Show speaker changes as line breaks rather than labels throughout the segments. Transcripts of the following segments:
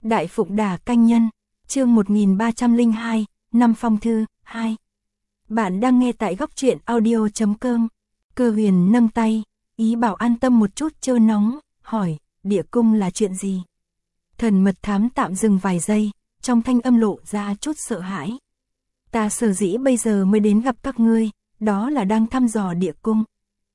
Đại Phụng Đả Canh Nhân, chương 1302, năm phong thư, 2. Bạn đang nghe tại góc truyện audio.com. Cơ Huyền nâng tay, ý bảo an tâm một chút chơ nóng, hỏi, địa cung là chuyện gì? Thần mật thám tạm dừng vài giây, trong thanh âm lộ ra chút sợ hãi. Ta sở dĩ bây giờ mới đến gặp các ngươi, đó là đang thăm dò địa cung.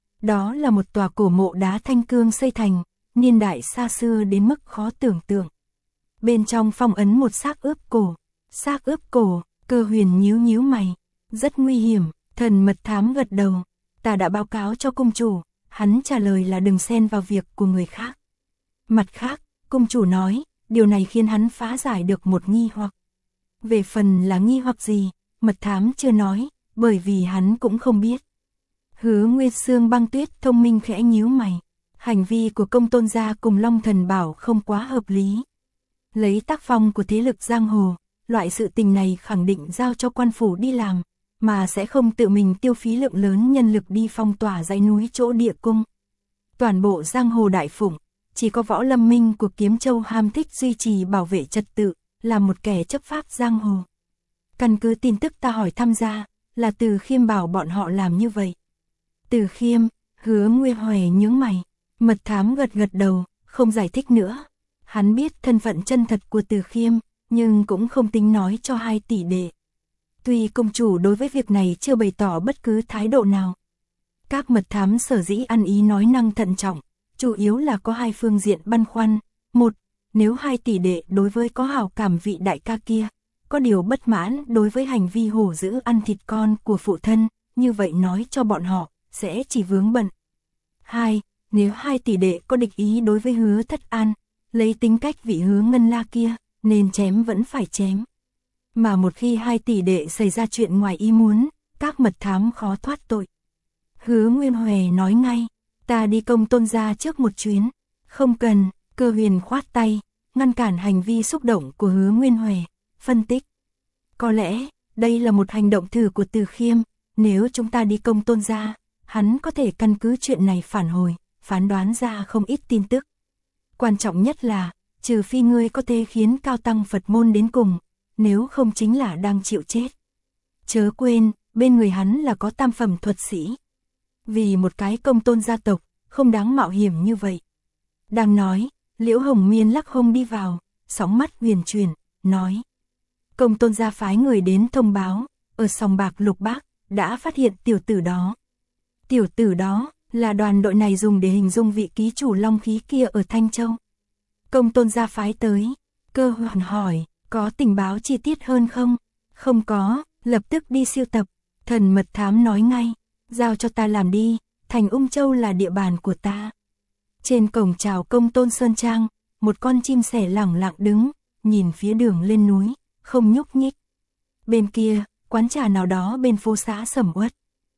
Đó là một tòa cổ mộ đá thanh cương xây thành, niên đại xa xưa đến mức khó tưởng tượng. Bên trong phong ấn một xác ướp cổ. Xác ướp cổ, Cơ Huyền nhíu nhíu mày. Rất nguy hiểm, thần mật thám gật đầu. Ta đã báo cáo cho cung chủ, hắn trả lời là đừng xen vào việc của người khác. Mặt khác, cung chủ nói, điều này khiến hắn phá giải được một nghi hoặc. Về phần là nghi hoặc gì, mật thám chưa nói, bởi vì hắn cũng không biết. Hứa Nguyên Sương Băng Tuyết thông minh khẽ nhíu mày. Hành vi của Công Tôn gia cùng Long Thần Bảo không quá hợp lý. Lấy tác phong của thế lực giang hồ, loại sự tình này khẳng định giao cho quan phủ đi làm, mà sẽ không tự mình tiêu phí lượng lớn nhân lực đi phong tỏa dãy núi chỗ địa cung. Toàn bộ giang hồ Đại Phụng, chỉ có Võ Lâm Minh của Kiếm Châu ham thích duy trì bảo vệ trật tự, là một kẻ chấp pháp giang hồ. Căn cứ tin tức ta hỏi thăm ra, là Từ Khiêm bảo bọn họ làm như vậy. Từ Khiêm, Hứa Nguyên Huệ nhướng mày, mật thám gật gật đầu, không giải thích nữa. Hắn biết thân phận chân thật của Từ Khiêm, nhưng cũng không tính nói cho hai tỷ đệ. Tuy công chủ đối với việc này chưa bày tỏ bất cứ thái độ nào. Các mật thám sở dĩ ăn ý nói năng thận trọng, chủ yếu là có hai phương diện băn khoăn. Một, nếu hai tỷ đệ đối với có hảo cảm vị đại ca kia, có điều bất mãn đối với hành vi hổ dữ ăn thịt con của phụ thân, như vậy nói cho bọn họ, sẽ chỉ vướng bận. Hai, nếu hai tỷ đệ có địch ý đối với Hứa Thất An, lấy tính cách vị Hứa Ngân La kia, nên chém vẫn phải chém. Mà một khi hai tỷ đệ xảy ra chuyện ngoài ý muốn, các mật thám khó thoát tội. Hứa Nguyên Huệ nói ngay, ta đi Công Tôn gia trước một chuyến. Không cần, Cơ Huyền khoát tay, ngăn cản hành vi xúc động của Hứa Nguyên Huệ, phân tích. Có lẽ, đây là một hành động thử của Từ Khiêm, nếu chúng ta đi Công Tôn gia, hắn có thể căn cứ chuyện này phản hồi, phán đoán ra không ít tin tức. Quan trọng nhất là, trừ phi ngươi có thể khiến cao tăng Phật môn đến cùng, nếu không chính là đang chịu chết. Chớ quên, bên người hắn là có tam phẩm thuật sĩ. Vì một cái Công Tôn gia tộc, không đáng mạo hiểm như vậy. Đang nói, Liễu Hồng Miên lắc hông đi vào, sóng mắt huyền chuyển, nói. Công Tôn gia phái người đến thông báo, ở sòng bạc Lục Bác, đã phát hiện tiểu tử đó. Tiểu tử đó, là đoàn đội này dùng để hình dung vị ký chủ long khí kia ở Thanh Châu. Công Tôn gia phái tới, Cơ Huyền hỏi, có tình báo chi tiết hơn không? Không có, lập tức đi siêu tập. Thần mật thám nói ngay, giao cho ta làm đi, thành Ung Châu là địa bàn của ta. Trên cổng chào Công Tôn Sơn Trang, một con chim sẻ lẳng lặng đứng, nhìn phía đường lên núi, không nhúc nhích. Bên kia, quán trà nào đó bên phố xã sầm uất.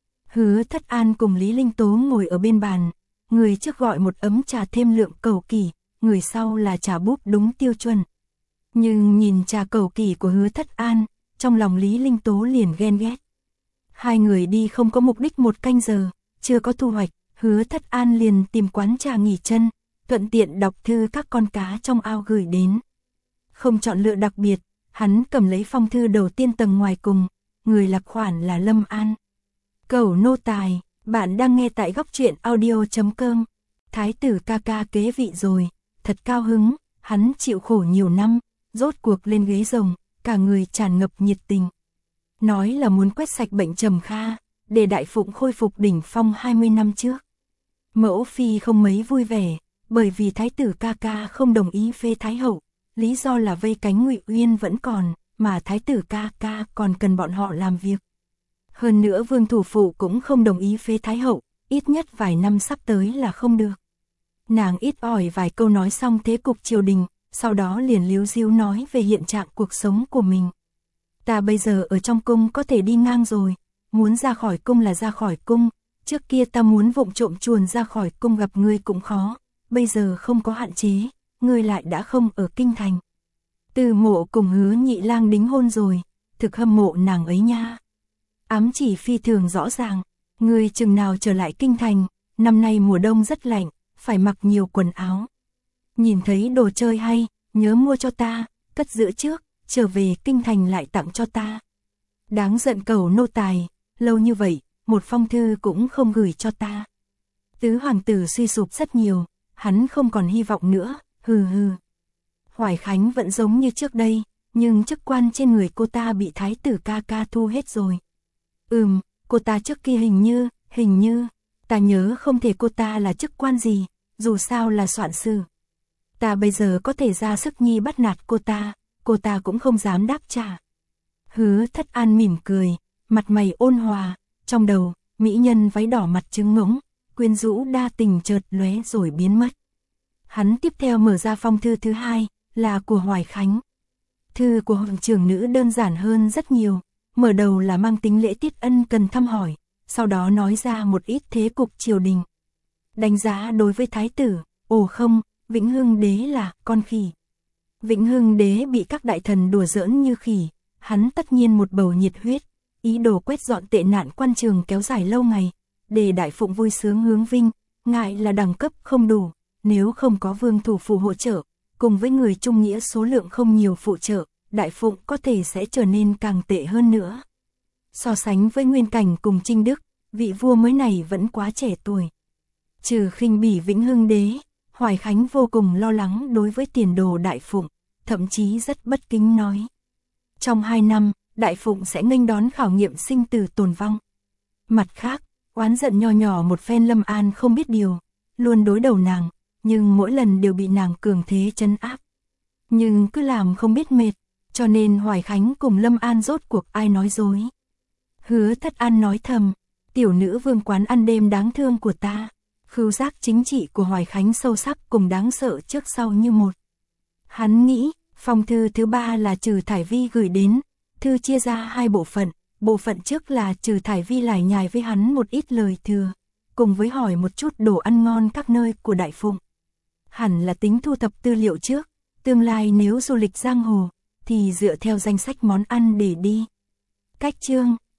Hứa Thất An cùng Lý Linh Tố ngồi ở bên bàn, người trước gọi một ấm trà thêm lượng cầu kỳ, người sau là trà búp đúng tiêu chuẩn. Nhưng nhìn trà cầu kỳ của Hứa Thất An, trong lòng Lý Linh Tố liền ghen ghét. Hai người đi không có mục đích một canh giờ, chưa có thu hoạch, Hứa Thất An liền tìm quán trà nghỉ chân, thuận tiện đọc thư các con cá trong ao gửi đến. Không chọn lựa đặc biệt, hắn cầm lấy phong thư đầu tiên tầng ngoài cùng, người lạc khoản là Lâm An. Cẩu nô tài, bạn đang nghe tại góc truyện audio.com. Thái tử ca ca kế vị rồi, thật cao hứng, hắn chịu khổ nhiều năm, rốt cuộc lên ghế rồng, cả người tràn ngập nhiệt tình. Nói là muốn quét sạch bệnh trầm kha, để Đại Phụng khôi phục đỉnh phong 20 năm trước. Mẫu phi không mấy vui vẻ, bởi vì thái tử ca ca không đồng ý phê thái hậu, lý do là vây cánh Ngụy Uyên vẫn còn, mà thái tử ca ca còn cần bọn họ làm việc. Hơn nữa Vương thủ phụ cũng không đồng ý phế thái hậu, ít nhất vài năm sắp tới là không được. Nàng ít ỏi vài câu nói xong thế cục triều đình, sau đó liền líu ríu nói về hiện trạng cuộc sống của mình. Ta bây giờ ở trong cung có thể đi ngang rồi, muốn ra khỏi cung là ra khỏi cung, trước kia ta muốn vụng trộm chuồn ra khỏi cung gặp ngươi cũng khó, bây giờ không có hạn chế, ngươi lại đã không ở kinh thành. Từ Mộ cùng Hứa Nhị Lang đính hôn rồi, thực hâm mộ nàng ấy nha. Ám chỉ phi thường rõ ràng, ngươi chừng nào trở lại kinh thành, năm nay mùa đông rất lạnh, phải mặc nhiều quần áo. Nhìn thấy đồ chơi hay, nhớ mua cho ta, cất giữ trước, trở về kinh thành lại tặng cho ta. Đáng giận cầu nô tài, lâu như vậy, một phong thư cũng không gửi cho ta. Tứ hoàng tử suy sụp rất nhiều, hắn không còn hy vọng nữa, hừ hừ. Hoài Khánh vẫn giống như trước đây, nhưng chức quan trên người cô ta bị thái tử ca ca thu hết rồi. Cô ta trước kia hình như, ta nhớ không thể cô ta là chức quan gì, dù sao là soạn sử. Ta bây giờ có thể ra sức nhi bắt nạt cô ta cũng không dám đáp trả. Hứa Thất An mỉm cười, mặt mày ôn hòa, trong đầu, mỹ nhân váy đỏ mặt trứng ngỗng, quyến rũ đa tình chợt lóe rồi biến mất. Hắn tiếp theo mở ra phong thư thứ hai, là của Hoài Khánh. Thư của hoàng trưởng nữ đơn giản hơn rất nhiều, mở đầu là mang tính lễ tiết ân cần thăm hỏi, sau đó nói ra một ít thế cục triều đình. Đánh giá đối với thái tử, Vĩnh Hưng đế là con khỉ. Vĩnh Hưng đế bị các đại thần đùa giỡn như khỉ, hắn tất nhiên một bầu nhiệt huyết, ý đồ quét dọn tệ nạn quan trường kéo dài lâu ngày, để đại phụng vui sướng hướng vinh, ngại là đẳng cấp không đủ, nếu không có vương thủ phủ hỗ trợ, cùng với người trung nghĩa số lượng không nhiều phụ trợ, đại phụng có thể sẽ trở nên càng tệ hơn nữa. So sánh với Nguyên Cảnh cùng Trinh Đức, vị vua mới này vẫn quá trẻ tuổi. Trừ khinh bỉ Vĩnh Hưng đế, Hoài Khánh vô cùng lo lắng đối với tiền đồ đại phụng, thậm chí rất bất kính nói. Trong 2 năm, đại phụng sẽ nghênh đón khảo nghiệm sinh tử tồn vong. Mặt khác, oán giận nho nhỏ một phen Lâm An không biết điều, luôn đối đầu nàng, nhưng mỗi lần đều bị nàng cường thế trấn áp. Nhưng cứ làm không biết mệt, cho nên Hoài Khánh cùng Lâm An rốt cuộc ai nói dối. Hứa Thất An nói thầm, tiểu nữ vương quán ăn đêm đáng thương của ta. Khứu giác chính trị của Hoài Khánh sâu sắc cùng đáng sợ trước sau như một. Hắn nghĩ, phong thư thứ 3 là Trừ Thải Vi gửi đến, thư chia ra 2 bộ phận trước là Trừ Thải Vi lải nhải với hắn một ít lời thừa, cùng với hỏi một chút đồ ăn ngon các nơi của đại phụng. Hẳn là tính thu thập tư liệu trước, tương lai nếu du lịch giang hồ, thì dựa theo danh sách món ăn để đi. Cách chương